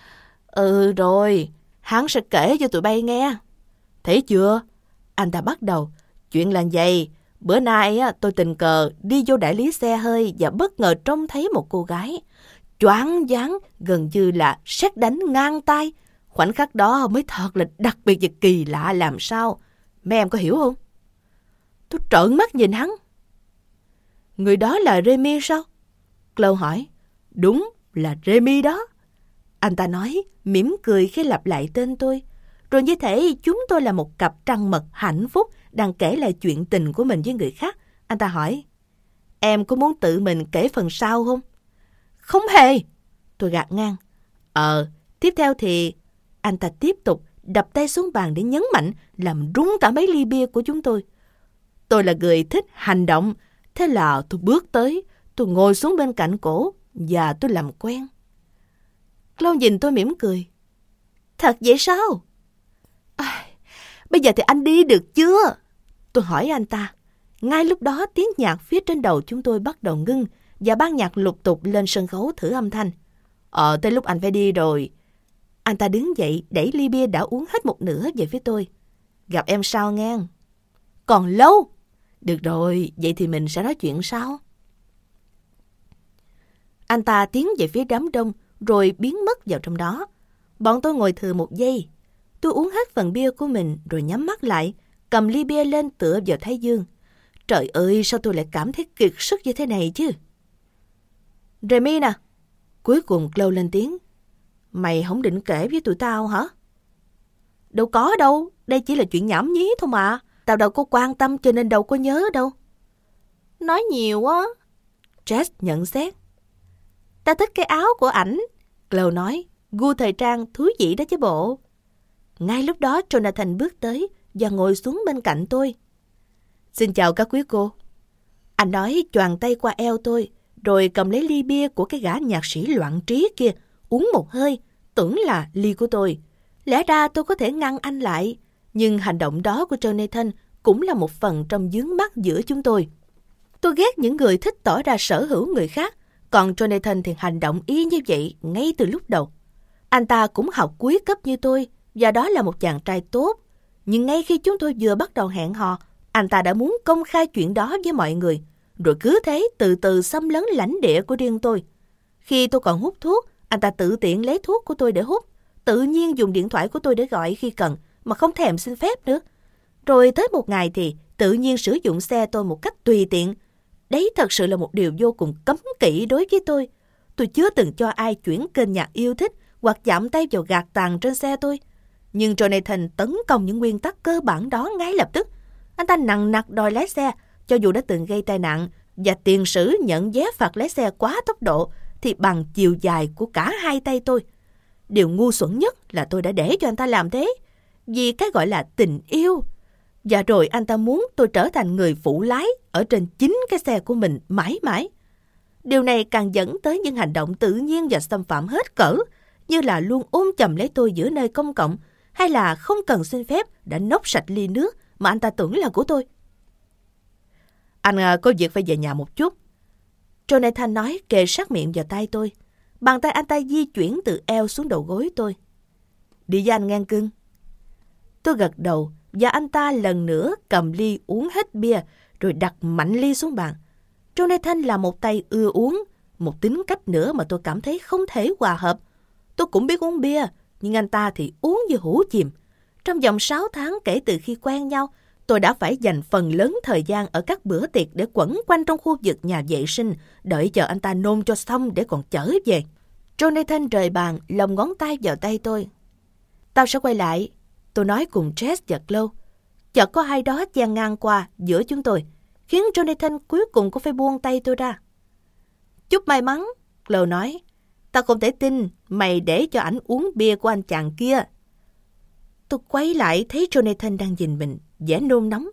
Ừ rồi, hắn sẽ kể cho tụi bay nghe. Thấy chưa? Anh ta bắt đầu. Chuyện là vậy. Bữa nay tôi tình cờ đi vô đại lý xe hơi và bất ngờ trông thấy một cô gái. Choáng váng, gần như là sét đánh ngang tai. Khoảnh khắc đó mới thật là đặc biệt và kỳ lạ làm sao. Mấy em có hiểu không? Tôi trợn mắt nhìn hắn. Người đó là Remy sao? Chloe hỏi. Đúng, là Remy đó. Anh ta nói, mỉm cười khi lặp lại tên tôi. Rồi như thể chúng tôi là một cặp trăng mật hạnh phúc đang kể lại chuyện tình của mình với người khác. Anh ta hỏi, em có muốn tự mình kể phần sau không? Không hề. Tôi gạt ngang. Ờ, tiếp theo thì... Anh ta tiếp tục đập tay xuống bàn để nhấn mạnh, làm rung cả mấy ly bia của chúng tôi. Tôi là người thích hành động, thế là tôi bước tới, tôi ngồi xuống bên cạnh cổ và tôi làm quen. Chloe nhìn tôi mỉm cười. Thật vậy sao? À, bây giờ thì anh đi được chưa? Tôi hỏi anh ta. Ngay lúc đó tiếng nhạc phía trên đầu chúng tôi bắt đầu ngưng và ban nhạc lục tục lên sân khấu thử âm thanh. Ờ, tới lúc anh phải đi rồi. Anh ta đứng dậy đẩy ly bia đã uống hết một nửa về phía tôi. Gặp em sau nghe. Còn lâu. Được rồi, vậy thì mình sẽ nói chuyện sau. Anh ta tiến về phía đám đông rồi biến mất vào trong đó. Bọn tôi ngồi thừ một giây. Tôi uống hết phần bia của mình rồi nhắm mắt lại, cầm ly bia lên tựa vào thái dương. Trời ơi, sao tôi lại cảm thấy kiệt sức như thế này chứ? Remy nè. Cuối cùng Chloe lên tiếng. Mày không định kể với tụi tao hả? Đâu có đâu, đây chỉ là chuyện nhảm nhí thôi mà. Tao đâu có quan tâm cho nên đâu có nhớ đâu. Nói nhiều quá. Jess nhận xét. Tao thích cái áo của ảnh. Chloe nói, gu thời trang thú vị đó chứ bộ. Ngay lúc đó Jonathan bước tới và ngồi xuống bên cạnh tôi. Xin chào các quý cô. Anh nói choàng tay qua eo tôi, rồi cầm lấy ly bia của cái gã nhạc sĩ loạn trí kia, uống một hơi, tưởng là ly của tôi. Lẽ ra tôi có thể ngăn anh lại, nhưng hành động đó của Jonathan cũng là một phần trong vướng mắc giữa chúng tôi. Tôi ghét những người thích tỏ ra sở hữu người khác, còn Jonathan thì hành động y như vậy ngay từ lúc đầu. Anh ta cũng học cuối cấp như tôi, và đó là một chàng trai tốt. Nhưng ngay khi chúng tôi vừa bắt đầu hẹn hò, anh ta đã muốn công khai chuyện đó với mọi người, rồi cứ thế từ từ xâm lấn lãnh địa của riêng tôi. Khi tôi còn hút thuốc, anh ta tự tiện lấy thuốc của tôi để hút, tự nhiên dùng điện thoại của tôi để gọi khi cần, mà không thèm xin phép nữa. Rồi tới một ngày thì tự nhiên sử dụng xe tôi một cách tùy tiện. Đấy thật sự là một điều vô cùng cấm kỵ đối với tôi. Tôi chưa từng cho ai chuyển kênh nhạc yêu thích hoặc chạm tay vào gạt tàn trên xe tôi. Nhưng Jonathan tấn công những nguyên tắc cơ bản đó ngay lập tức. Anh ta nằng nặc đòi lái xe, cho dù đã từng gây tai nạn, và tiền sử nhận vé phạt lái xe quá tốc độ thì bằng chiều dài của cả hai tay tôi. Điều ngu xuẩn nhất là tôi đã để cho anh ta làm thế, vì cái gọi là tình yêu. Và rồi anh ta muốn tôi trở thành người phụ lái ở trên chính cái xe của mình mãi mãi. Điều này càng dẫn tới những hành động tự nhiên và xâm phạm hết cỡ, như là luôn ôm chầm lấy tôi giữa nơi công cộng, hay là không cần xin phép đã nốc sạch ly nước mà anh ta tưởng là của tôi. Anh có việc phải về nhà một chút. Jonathan nói kề sát miệng vào tay tôi. Bàn tay anh ta di chuyển từ eo xuống đầu gối tôi. Đi với anh ngang cưng. Tôi gật đầu và anh ta lần nữa cầm ly uống hết bia rồi đặt mạnh ly xuống bàn. Jonathan là một tay ưa uống, một tính cách nữa mà tôi cảm thấy không thể hòa hợp. Tôi cũng biết uống bia, nhưng anh ta thì uống như hũ chìm. Trong vòng sáu tháng kể từ khi quen nhau, tôi đã phải dành phần lớn thời gian ở các bữa tiệc để quẩn quanh trong khu vực nhà vệ sinh, đợi chờ anh ta nôn cho xong để còn chở về. Jonathan rời bàn, lồng ngón tay vào tay tôi. Tao sẽ quay lại, tôi nói cùng Jess và Chloe. Chợt có ai đó chen ngang qua giữa chúng tôi, khiến Jonathan cuối cùng cũng phải buông tay tôi ra. Chúc may mắn, Chloe nói. Tao không thể tin mày để cho ảnh uống bia của anh chàng kia. Tôi quay lại thấy Jonathan đang nhìn mình, vẻ nôn nóng.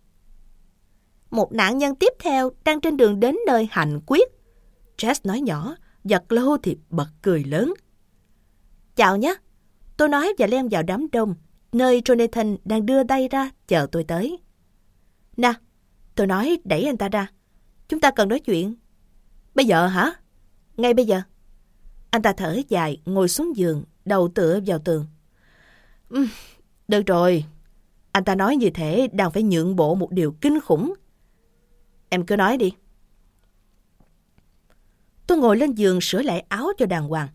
Một nạn nhân tiếp theo đang trên đường đến nơi hành quyết, Jess nói nhỏ, và Chloe thì bật cười lớn. Chào nhé, tôi nói và len vào đám đông, nơi Jonathan đang đưa tay ra chờ tôi tới. Nè, tôi nói đẩy anh ta ra. Chúng ta cần nói chuyện. Bây giờ hả? Ngay bây giờ. Anh ta thở dài, ngồi xuống giường, đầu tựa vào tường. Uhm, được rồi. Anh ta nói như thế đang phải nhượng bộ một điều kinh khủng. Em cứ nói đi. Tôi ngồi lên giường sửa lại áo cho đàng hoàng.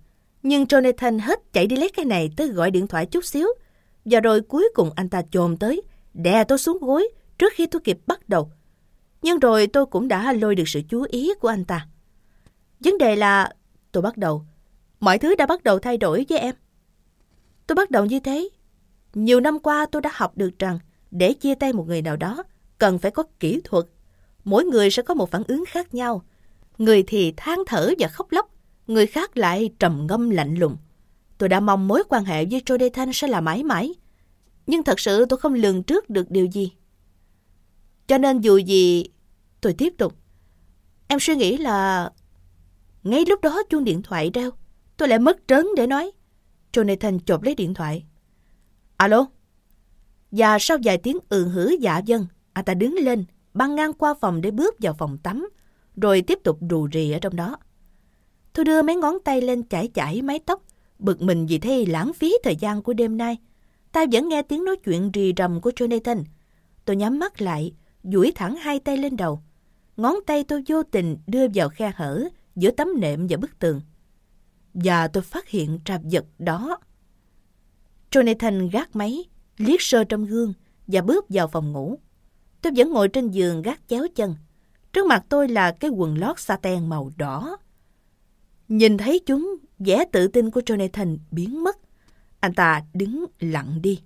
Nhưng Jonathan hết chạy đi lấy cái này tới gọi điện thoại chút xíu. Và rồi cuối cùng anh ta chồm tới, đè tôi xuống gối trước khi tôi kịp bắt đầu. Nhưng rồi tôi cũng đã lôi được sự chú ý của anh ta. Vấn đề là, tôi bắt đầu, mọi thứ đã bắt đầu thay đổi với em. Tôi bắt đầu như thế. Nhiều năm qua tôi đã học được rằng để chia tay một người nào đó cần phải có kỹ thuật. Mỗi người sẽ có một phản ứng khác nhau. Người thì than thở và khóc lóc, người khác lại trầm ngâm lạnh lùng. Tôi đã mong mối quan hệ với Jonathan sẽ là mãi mãi. Nhưng thật sự tôi không lường trước được điều gì. Cho nên dù gì, tôi tiếp tục. Em suy nghĩ là... Ngay lúc đó chuông điện thoại reo, tôi lại mất trớn để nói. Jonathan chộp lấy điện thoại. Alo? Và sau vài tiếng ừ hử dạ vâng, anh ta đứng lên, băng ngang qua phòng để bước vào phòng tắm, rồi tiếp tục rù rì ở trong đó. Tôi đưa mấy ngón tay lên chải chải mái tóc, bực mình vì thế lãng phí thời gian của đêm nay. Ta vẫn nghe tiếng nói chuyện rì rầm của Jonathan. Tôi nhắm mắt lại, duỗi thẳng hai tay lên đầu. Ngón tay tôi vô tình đưa vào khe hở giữa tấm nệm và bức tường. Và tôi phát hiện ra vật đó. Jonathan gác máy, liếc sơ trong gương và bước vào phòng ngủ. Tôi vẫn ngồi trên giường gác chéo chân. Trước mặt tôi là cái quần lót satin màu đỏ. Nhìn thấy chúng, vẻ tự tin của Jonathan biến mất. Anh ta đứng lặng đi.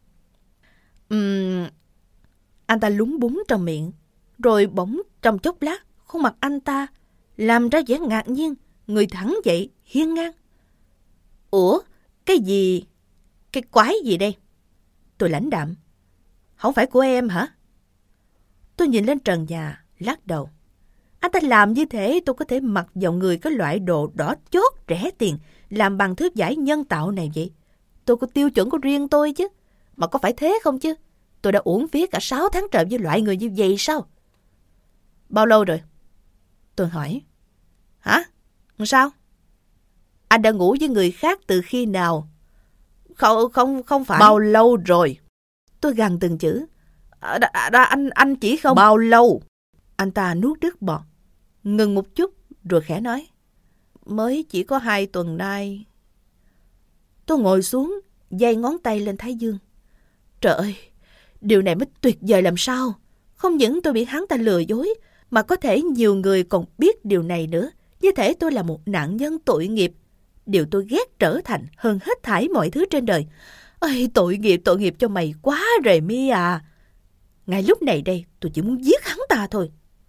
Uhm... Anh ta lúng búng trong miệng. Rồi bỗng trong chốc lát, khuôn mặt anh ta làm ra vẻ ngạc nhiên, người thẳng dậy, hiên ngang. Ủa, cái gì? Cái quái gì đây? Tôi lãnh đạm. Không phải của em hả? Tôi nhìn lên trần nhà, lắc đầu. Anh ta làm như thế tôi có thể mặc vào người cái loại đồ đỏ chót rẻ tiền làm bằng thứ vải nhân tạo này vậy. Tôi có tiêu chuẩn của riêng tôi chứ. Mà có phải thế không chứ? Tôi đã uổng phí cả sáu tháng trời với loại người như vậy sao? Bao lâu rồi? Tôi hỏi. Hả? Sao? Anh đã ngủ với người khác từ khi nào? Không, không, không phải. Bao lâu rồi? Tôi gằn từng chữ. À, đã, đã, anh, anh chỉ không... Bao lâu? Anh ta nuốt nước bọt, ngừng một chút rồi khẽ nói. Mới chỉ có hai tuần nay. Tôi ngồi xuống, giây ngón tay lên thái dương. Trời ơi, điều này mới tuyệt vời làm sao. Không những tôi bị hắn ta lừa dối, mà có thể nhiều người còn biết điều này nữa. Như thể tôi là một nạn nhân tội nghiệp. Điều tôi ghét trở thành hơn hết thảy mọi thứ trên đời. Ây, tội nghiệp, tội nghiệp cho mày quá rồi mi à. Ngay lúc này đây, tôi chỉ muốn giết hắn ta thôi.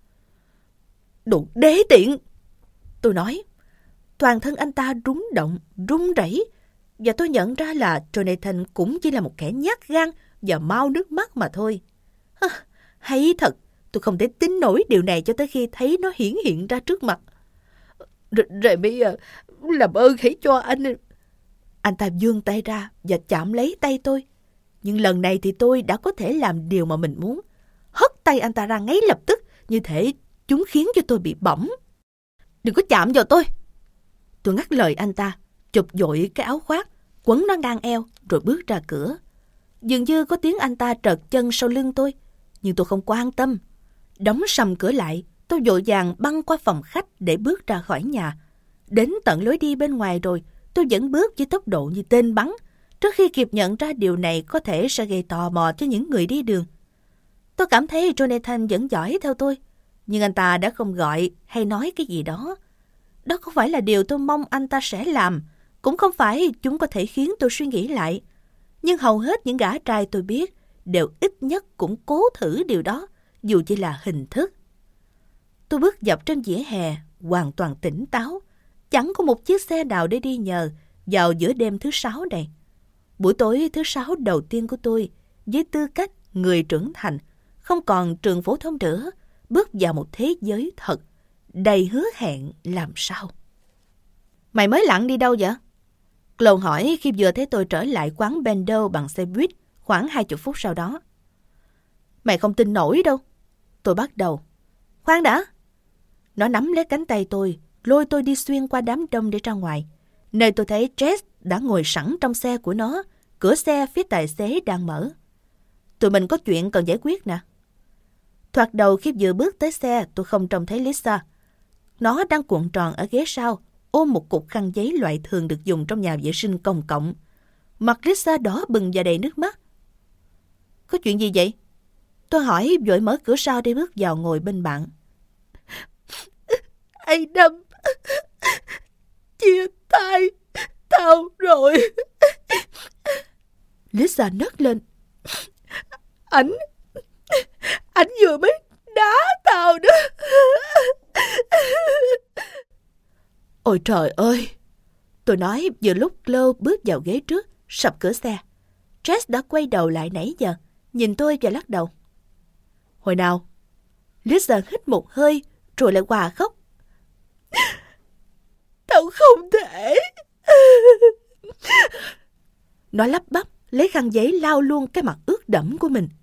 Đồ đê tiện! Tôi nói. Toàn thân anh ta rúng động, run rẩy. Và tôi nhận ra là Jonathan cũng chỉ là một kẻ nhát gan và mau nước mắt mà thôi. À, hay thật, tôi không thể tin nổi điều này cho tới khi thấy nó hiển hiện ra trước mặt. Remy à, làm ơn hãy cho anh... Anh ta vươn tay ra và chạm lấy tay tôi. Nhưng lần này thì tôi đã có thể làm điều mà mình muốn. Hất tay anh ta ra ngay lập tức, như thể chúng khiến cho tôi bị bỏng. Đừng có chạm vào tôi! Tôi ngắt lời anh ta, chụp dội cái áo khoác, quấn nó ngang eo rồi bước ra cửa. Dường như có tiếng anh ta trợt chân sau lưng tôi, nhưng tôi không quan tâm. Đóng sầm cửa lại, tôi vội vàng băng qua phòng khách để bước ra khỏi nhà. Đến tận lối đi bên ngoài rồi, tôi vẫn bước với tốc độ như tên bắn, trước khi kịp nhận ra điều này có thể sẽ gây tò mò cho những người đi đường. Tôi cảm thấy Jonathan vẫn dõi theo tôi, nhưng anh ta đã không gọi hay nói cái gì đó. Đó không phải là điều tôi mong anh ta sẽ làm, cũng không phải chúng có thể khiến tôi suy nghĩ lại. Nhưng hầu hết những gã trai tôi biết đều ít nhất cũng cố thử điều đó, dù chỉ là hình thức. Tôi bước dọc trên vỉa hè, hoàn toàn tỉnh táo. Chẳng có một chiếc xe nào để đi nhờ vào giữa đêm thứ sáu này. Buổi tối thứ sáu đầu tiên của tôi, với tư cách người trưởng thành, không còn trường phổ thông nữa, bước vào một thế giới thật, đầy hứa hẹn làm sao. Mày mới lặn đi đâu vậy? Chloe hỏi khi vừa thấy tôi trở lại quán Bendo bằng xe buýt khoảng hai mươi phút sau đó. Mày không tin nổi đâu. Tôi bắt đầu. Khoan đã. Nó nắm lấy cánh tay tôi, lôi tôi đi xuyên qua đám đông để ra ngoài, nơi tôi thấy Jess đã ngồi sẵn trong xe của nó, cửa xe phía tài xế đang mở. Tụi mình có chuyện cần giải quyết nè. Thoạt đầu khi vừa bước tới xe, tôi không trông thấy Lisa. Nó đang cuộn tròn ở ghế sau, ôm một cục khăn giấy loại thường được dùng trong nhà vệ sinh công cộng. Mặt Lisa đỏ bừng và đầy nước mắt. Có chuyện gì vậy? Tôi hỏi vội mở cửa sau để bước vào ngồi bên bạn. Adam chia tay tao rồi. Lisa nấc lên. Ảnh Ảnh vừa mới đá tao đó. Ôi trời ơi! Tôi nói vừa lúc Chloe bước vào ghế trước, sập cửa xe. Jess đã quay đầu lại nãy giờ, nhìn tôi và lắc đầu. Hồi nào? Lisa hít một hơi, rồi lại hòa khóc. Tao không thể. Nó lắp bắp, lấy khăn giấy lau luôn cái mặt ướt đẫm của mình.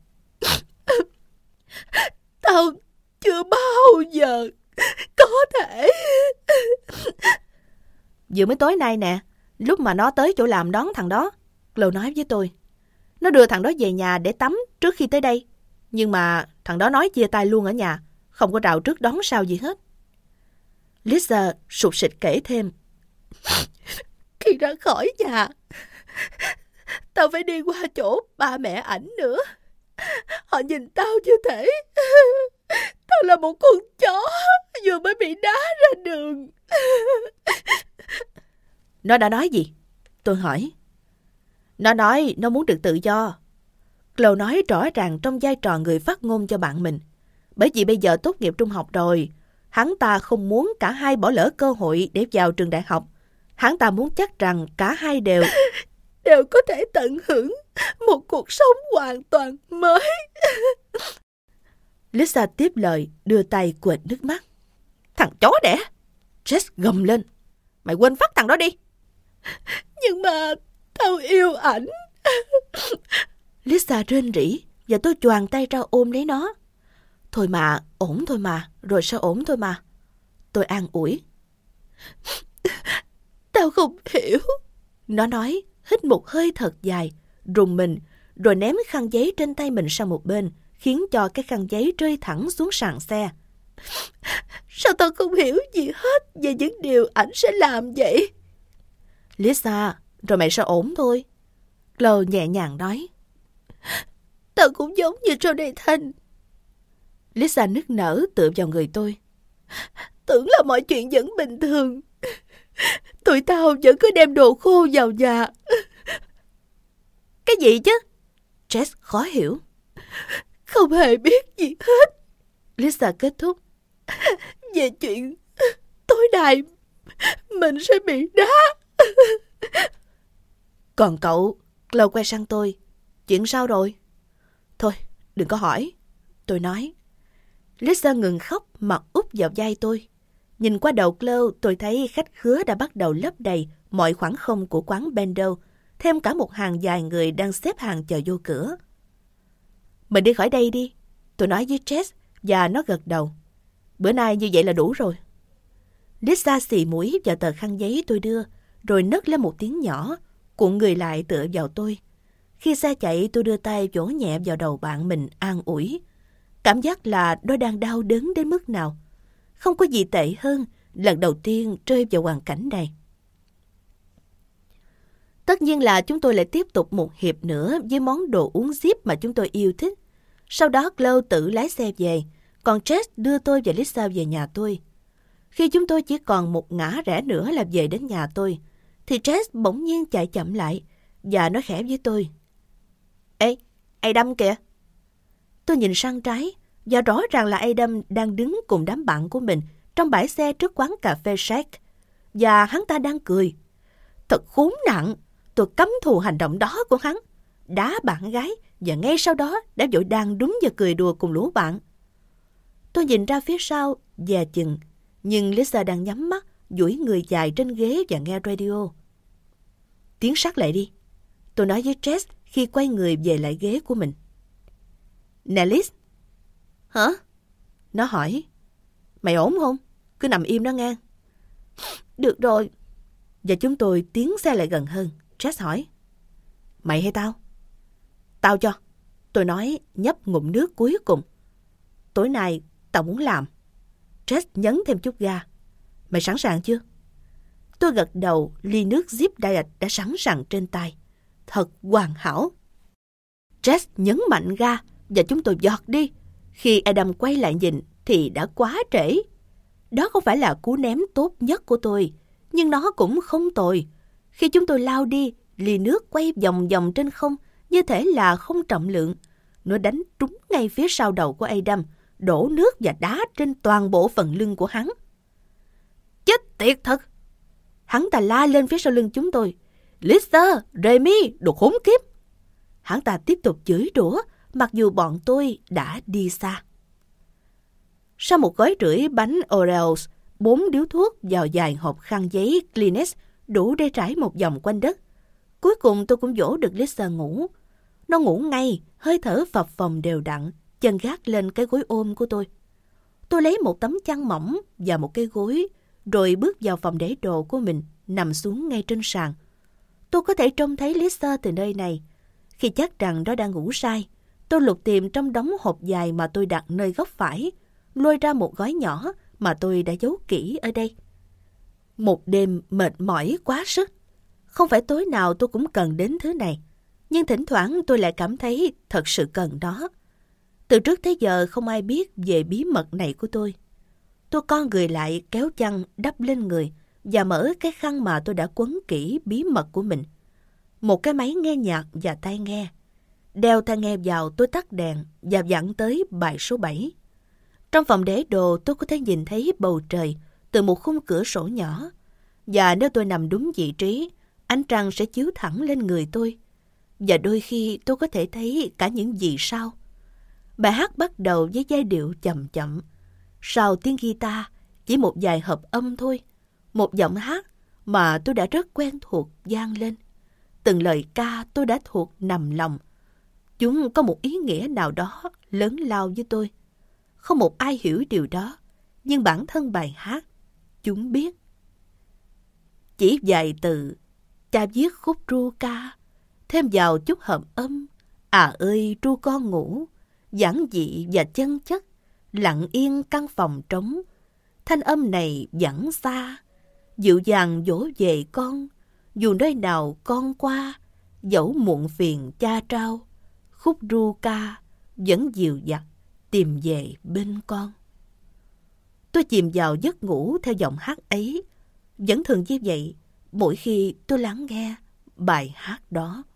Tao chưa bao giờ có thể. Vừa mới tối nay nè, lúc mà nó tới chỗ làm đón thằng đó, Chloe nói với tôi. Nó đưa thằng đó về nhà để tắm trước khi tới đây. Nhưng mà thằng đó nói chia tay luôn ở nhà, không có rào trước đón sau gì hết. Lisa sụt sịt kể thêm. Khi ra khỏi nhà, tao phải đi qua chỗ ba mẹ ảnh nữa. Họ nhìn tao như thể tao là một con chó vừa mới bị đá ra đường. Nó đã nói gì? Tôi hỏi. Nó nói nó muốn được tự do. Chloe nói rõ ràng trong vai trò người phát ngôn cho bạn mình. Bởi vì bây giờ tốt nghiệp trung học rồi, hắn ta không muốn cả hai bỏ lỡ cơ hội để vào trường đại học. Hắn ta muốn chắc rằng cả hai đều đều có thể tận hưởng một cuộc sống hoàn toàn mới. Lisa tiếp lời, đưa tay quệt nước mắt. Thằng chó đẻ! Jess gầm lên. Mày quên phát thằng đó đi. Nhưng mà tao yêu ảnh. Lisa rên rỉ và tôi choàng tay ra ôm lấy nó. Thôi mà, ổn thôi mà, rồi sao ổn thôi mà. Tôi an ủi. Tao không hiểu. Nó nói, hít một hơi thật dài, rùng mình, rồi ném khăn giấy trên tay mình sang một bên, khiến cho cái khăn giấy rơi thẳng xuống sàn xe. Sao tao không hiểu gì hết về những điều ảnh sẽ làm vậy? Lisa, rồi mày sẽ ổn thôi. Chloe nhẹ nhàng nói. Tao cũng giống như Jonathan. Lisa nức nở tựa vào người tôi. Tưởng là mọi chuyện vẫn bình thường. Tụi tao vẫn cứ đem đồ khô vào nhà. Cái gì chứ? Jess khó hiểu. Không hề biết gì hết. Lisa kết thúc. Về chuyện tối nay mình sẽ bị đá. Còn cậu? Chloe quay sang tôi. Chuyện sao rồi? Thôi, đừng có hỏi. Tôi nói. Lisa ngừng khóc mà úp vào vai tôi. Nhìn qua đầu Chloe, tôi thấy khách khứa đã bắt đầu lấp đầy mọi khoảng không của quán Bendo, thêm cả một hàng dài người đang xếp hàng chờ vô cửa. Mình đi khỏi đây đi, tôi nói với Jess và nó gật đầu. Bữa nay như vậy là đủ rồi. Lisa xì mũi vào tờ khăn giấy tôi đưa, rồi nấc lên một tiếng nhỏ, cuộn người lại tựa vào tôi. Khi xe chạy, tôi đưa tay vỗ nhẹ vào đầu bạn mình an ủi. Cảm giác là nó đang đau đớn đến mức nào. Không có gì tệ hơn lần đầu tiên rơi vào hoàn cảnh này. Tất nhiên là chúng tôi lại tiếp tục một hiệp nữa với món đồ uống Zip mà chúng tôi yêu thích. Sau đó Chloe tự lái xe về, còn Jess đưa tôi và Lisa về nhà tôi. Khi chúng tôi chỉ còn một ngã rẽ nữa là về đến nhà tôi, thì Jess bỗng nhiên chạy chậm lại và nói khẽ với tôi. Ê, Adam kìa! Tôi nhìn sang trái và rõ ràng là Adam đang đứng cùng đám bạn của mình trong bãi xe trước quán cà phê Shack. Và hắn ta đang cười. Thật khốn nạn, tôi căm thù hành động đó của hắn. Đá bạn gái và ngay sau đó đã vội đàn đúng và cười đùa cùng lũ bạn. Tôi nhìn ra phía sau, dè chừng, nhưng Lisa đang nhắm mắt, duỗi người dài trên ghế và nghe radio. Tiến sát lại đi, tôi nói với Jess khi quay người về lại ghế của mình. Nè Liz. Hả? Nó hỏi. Mày ổn không? Cứ nằm im đó nghe. Được rồi. Và chúng tôi tiến xe lại gần hơn. Jess hỏi. Mày hay tao? Tao cho. Tôi nói nhấp ngụm nước cuối cùng. Tối nay tao muốn làm. Jess nhấn thêm chút ga. Mày sẵn sàng chưa? Tôi gật đầu, ly nước Zip Diet đã sẵn sàng trên tay. Thật hoàn hảo. Jess nhấn mạnh ga và chúng tôi giọt đi. Khi Adam quay lại nhìn thì đã quá trễ. Đó không phải là cú ném tốt nhất của tôi, nhưng nó cũng không tồi. Khi chúng tôi lao đi, ly nước quay vòng vòng trên không như thể là không trọng lượng. Nó đánh trúng ngay phía sau đầu của Adam, đổ nước và đá trên toàn bộ phần lưng của hắn. Chết tiệt thật! Hắn ta la lên phía sau lưng chúng tôi. Lister, Remy, đồ khốn kiếp! Hắn ta tiếp tục chửi rủa, mặc dù bọn tôi đã đi xa. Sau một gói rưỡi bánh Oreos, bốn điếu thuốc vào vài hộp khăn giấy Kleenex đủ để trải một vòng quanh đất. Cuối cùng tôi cũng dỗ được Lister ngủ. Nó ngủ ngay, hơi thở phập phồng đều đặn, chân gác lên cái gối ôm của tôi. Tôi lấy một tấm chăn mỏng và một cái gối, rồi bước vào phòng để đồ của mình, nằm xuống ngay trên sàn. Tôi có thể trông thấy Lister từ nơi này. Khi chắc rằng nó đang ngủ say, tôi lục tìm trong đống hộp dài mà tôi đặt nơi góc phải, lôi ra một gói nhỏ mà tôi đã giấu kỹ ở đây. Một đêm mệt mỏi quá sức. Không phải tối nào tôi cũng cần đến thứ này, nhưng thỉnh thoảng tôi lại cảm thấy thật sự cần nó. Từ trước tới giờ không ai biết về bí mật này của tôi. Tôi co người lại, kéo chăn đắp lên người và mở cái khăn mà tôi đã quấn kỹ bí mật của mình. Một cái máy nghe nhạc và tai nghe. Đeo tai nghe vào, tôi tắt đèn và vặn tới bài số bảy. Trong phòng để đồ, tôi có thể nhìn thấy bầu trời từ một khung cửa sổ nhỏ. Và nếu tôi nằm đúng vị trí, ánh trăng sẽ chiếu thẳng lên người tôi. Và đôi khi tôi có thể thấy cả những vì sao. Bài hát bắt đầu với giai điệu chậm chậm. Sau tiếng guitar, chỉ một vài hợp âm thôi. Một giọng hát mà tôi đã rất quen thuộc vang lên. Từng lời ca tôi đã thuộc nằm lòng. Chúng có một ý nghĩa nào đó lớn lao với tôi. Không một ai hiểu điều đó, nhưng bản thân bài hát, chúng biết. Chỉ vài từ, cha viết khúc ru ca, thêm vào chút hợp âm. À ơi ru con ngủ, giản dị và chân chất, lặng yên căn phòng trống. Thanh âm này vẳng xa, dịu dàng dỗ về con, dù nơi nào con qua, dẫu muộn phiền cha trao. Khúc ru ca vẫn dịu dặt tìm về bên con. Tôi chìm vào giấc ngủ theo giọng hát ấy. Vẫn thường như vậy mỗi khi tôi lắng nghe bài hát đó.